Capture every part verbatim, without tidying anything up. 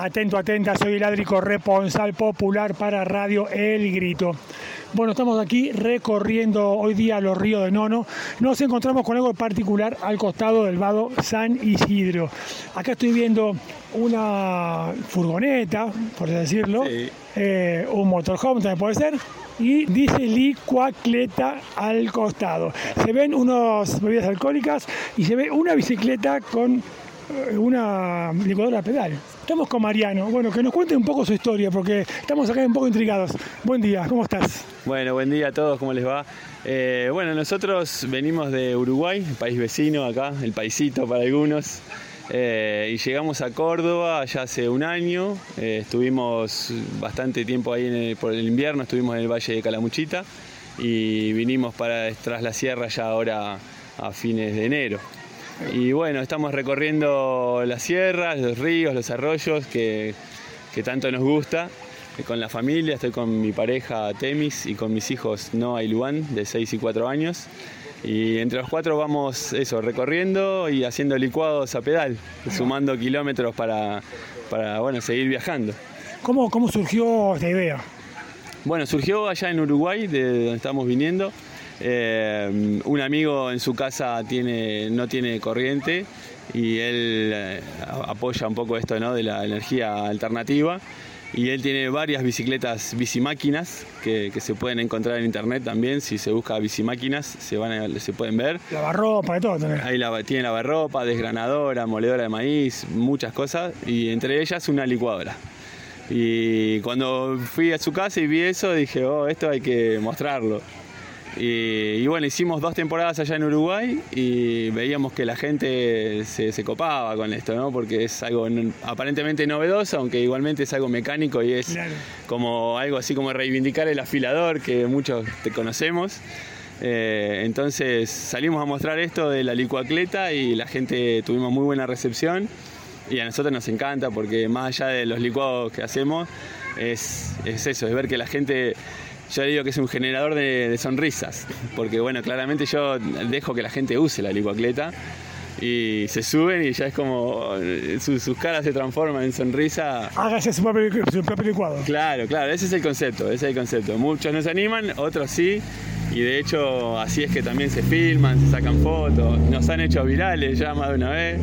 Atento, atenta, soy el Adri, corresponsal popular para Radio El Grito. Bueno, estamos aquí recorriendo hoy día los ríos de Nono. Nos encontramos con algo particular al costado del vado San Isidro. Acá estoy viendo una furgoneta, por decirlo, sí. eh, un motorhome también puede ser, y dice licuacleta al costado. Se ven unas bebidas alcohólicas y se ve una bicicleta con una licuadora a pedal. Estamos con Mariano, bueno, que nos cuente un poco su historia, porque estamos acá un poco intrigados. Buen día, ¿cómo estás? Bueno, buen día a todos, ¿cómo les va? Eh, bueno, nosotros venimos de Uruguay, el país vecino acá, el paisito para algunos, eh, y llegamos a Córdoba ya hace un año. Eh, estuvimos bastante tiempo ahí en el, por el invierno, estuvimos en el Valle de Calamuchita y vinimos para tras la sierra ya ahora a fines de enero. Y bueno, estamos recorriendo las sierras, los ríos, los arroyos que, que tanto nos gusta. Con la familia, estoy con mi pareja Temis y con mis hijos Noah y Luan, de seis y cuatro años. Y entre los cuatro vamos eso, recorriendo y haciendo licuados a pedal, sumando kilómetros para, para bueno, seguir viajando. ¿Cómo, cómo surgió esta idea? Bueno, surgió allá en Uruguay, de donde estamos viniendo. Eh, un amigo en su casa tiene, no tiene corriente y él eh, apoya un poco esto, ¿no?, de la energía alternativa, y él tiene varias bicicletas bicimáquinas que, que se pueden encontrar en internet también. Si se busca bicimáquinas se, van a, se pueden ver. Lavarropa, de todo también. Ahí la, tiene lavarropa, desgranadora, moledora de maíz, muchas cosas, y entre ellas una licuadora. Y cuando fui a su casa y vi eso dije, oh, esto hay que mostrarlo. Y, y bueno, hicimos dos temporadas allá en Uruguay y veíamos que la gente se, se copaba con esto, ¿no? Porque es algo aparentemente novedoso, aunque igualmente es algo mecánico y es claro, como algo así como reivindicar el afilador que muchos te conocemos. Eh, entonces salimos a mostrar esto de la licuacleta y la gente tuvimos muy buena recepción y a nosotros nos encanta porque más allá de los licuados que hacemos es, es eso, es ver que la gente... Yo digo que es un generador de, de sonrisas, porque bueno, claramente yo dejo que la gente use la licuacleta y se suben y ya es como su, sus caras se transforman en sonrisa. Hágase su propio, su propio licuado. Claro, claro, ese es el concepto, ese es el concepto. Muchos no se animan, otros sí, y de hecho así es que también se filman, se sacan fotos, nos han hecho virales ya más de una vez.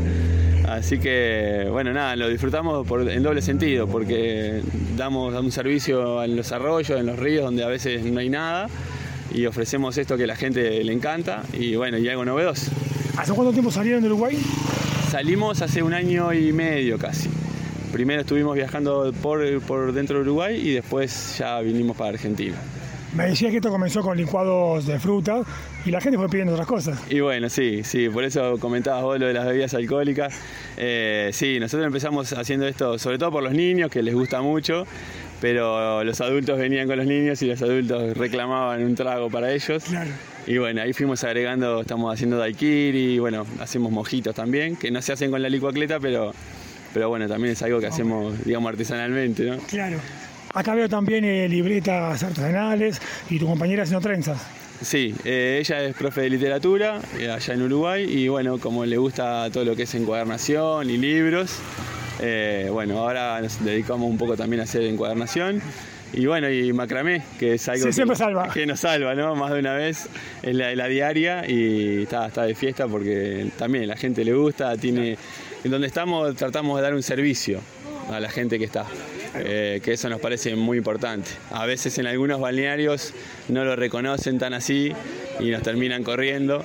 Así que, bueno, nada, lo disfrutamos por, en doble sentido, porque damos un servicio en los arroyos, en los ríos, donde a veces no hay nada, y ofrecemos esto que a la gente le encanta, y bueno, y algo novedoso. ¿Hace cuánto tiempo salieron de Uruguay? Salimos hace un año y medio casi. Primero estuvimos viajando por, por dentro de Uruguay y después ya vinimos para Argentina. Me decías que esto comenzó con licuados de fruta y la gente fue pidiendo otras cosas. Y bueno, sí, sí, por eso comentabas vos lo de las bebidas alcohólicas. Eh, sí, nosotros empezamos haciendo esto sobre todo por los niños, que les gusta mucho, pero los adultos venían con los niños y los adultos reclamaban un trago para ellos. Claro. Y bueno, ahí fuimos agregando, estamos haciendo daiquiri, bueno, hacemos mojitos también, que no se hacen con la licuacleta, pero, pero bueno, también es algo que hacemos, digamos, artesanalmente, ¿no? Claro. Acá veo también eh, libretas artesanales y tu compañera haciendo trenzas. Sí, eh, ella es profe de literatura eh, allá en Uruguay y bueno, como le gusta todo lo que es encuadernación y libros, eh, bueno, ahora nos dedicamos un poco también a hacer encuadernación y bueno, y macramé, que es algo sí, que, siempre salva. que nos salva, ¿no? Más de una vez, es la, la diaria y está, está de fiesta porque también la gente le gusta, tiene, en donde estamos tratamos de dar un servicio a la gente que está. Eh, que eso nos parece muy importante. A veces en algunos balnearios no lo reconocen tan así y nos terminan corriendo,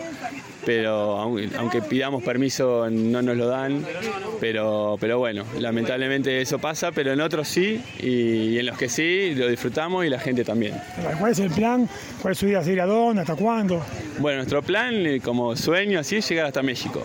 pero aunque, aunque pidamos permiso no nos lo dan, pero, pero bueno, lamentablemente eso pasa, pero en otros sí, y, y en los que sí lo disfrutamos y la gente también. ¿Cuál es el plan? ¿Cuál es su idea? ¿Ir a dónde? ¿Hasta cuándo? Bueno, nuestro plan como sueño así es llegar hasta México.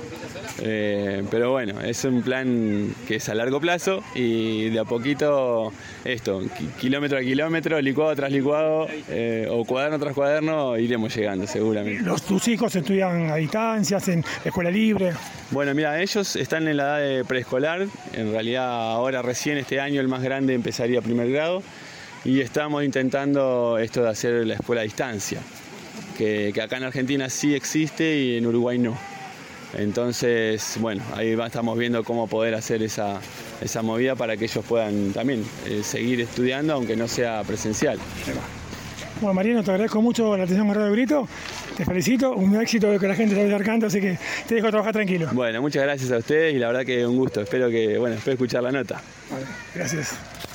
Eh, pero bueno, es un plan que es a largo plazo y de a poquito esto, kilómetro a kilómetro, licuado tras licuado eh, o cuaderno tras cuaderno iremos llegando seguramente. ¿Los, ¿Tus hijos estudian a distancia, en escuela libre? Bueno, mira, ellos están en la edad de preescolar, en realidad ahora recién este año el más grande empezaría primer grado y estamos intentando esto de hacer la escuela a distancia, que, que acá en Argentina sí existe y en Uruguay no. Entonces, bueno, ahí va, estamos viendo cómo poder hacer esa, esa movida para que ellos puedan también eh, seguir estudiando, aunque no sea presencial. Bueno, Mariano, te agradezco mucho la atención con Radio Grito, te felicito, un éxito de que la gente se vaya acercando, así que te dejo trabajar tranquilo. Bueno, muchas gracias a ustedes y la verdad que un gusto, espero que, bueno, espero escuchar la nota. Vale, gracias.